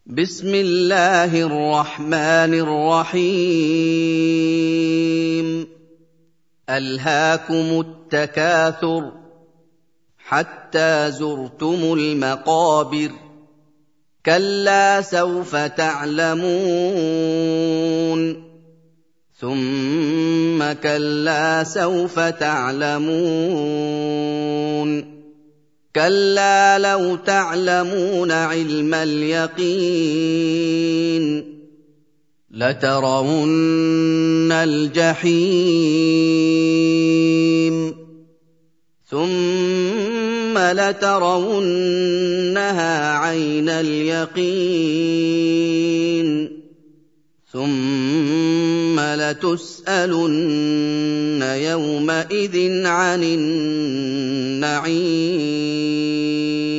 بسم الله الرحمن الرحيم ألهاكم التكاثر حتى زرتم المقابر كلا سوف تعلمون ثم كلا سوف تعلمون كلا لو تعلمون علم اليقين لترون الجحيم ثم لترونها عين اليقين ثم لتسألن يومئذ عن النعيم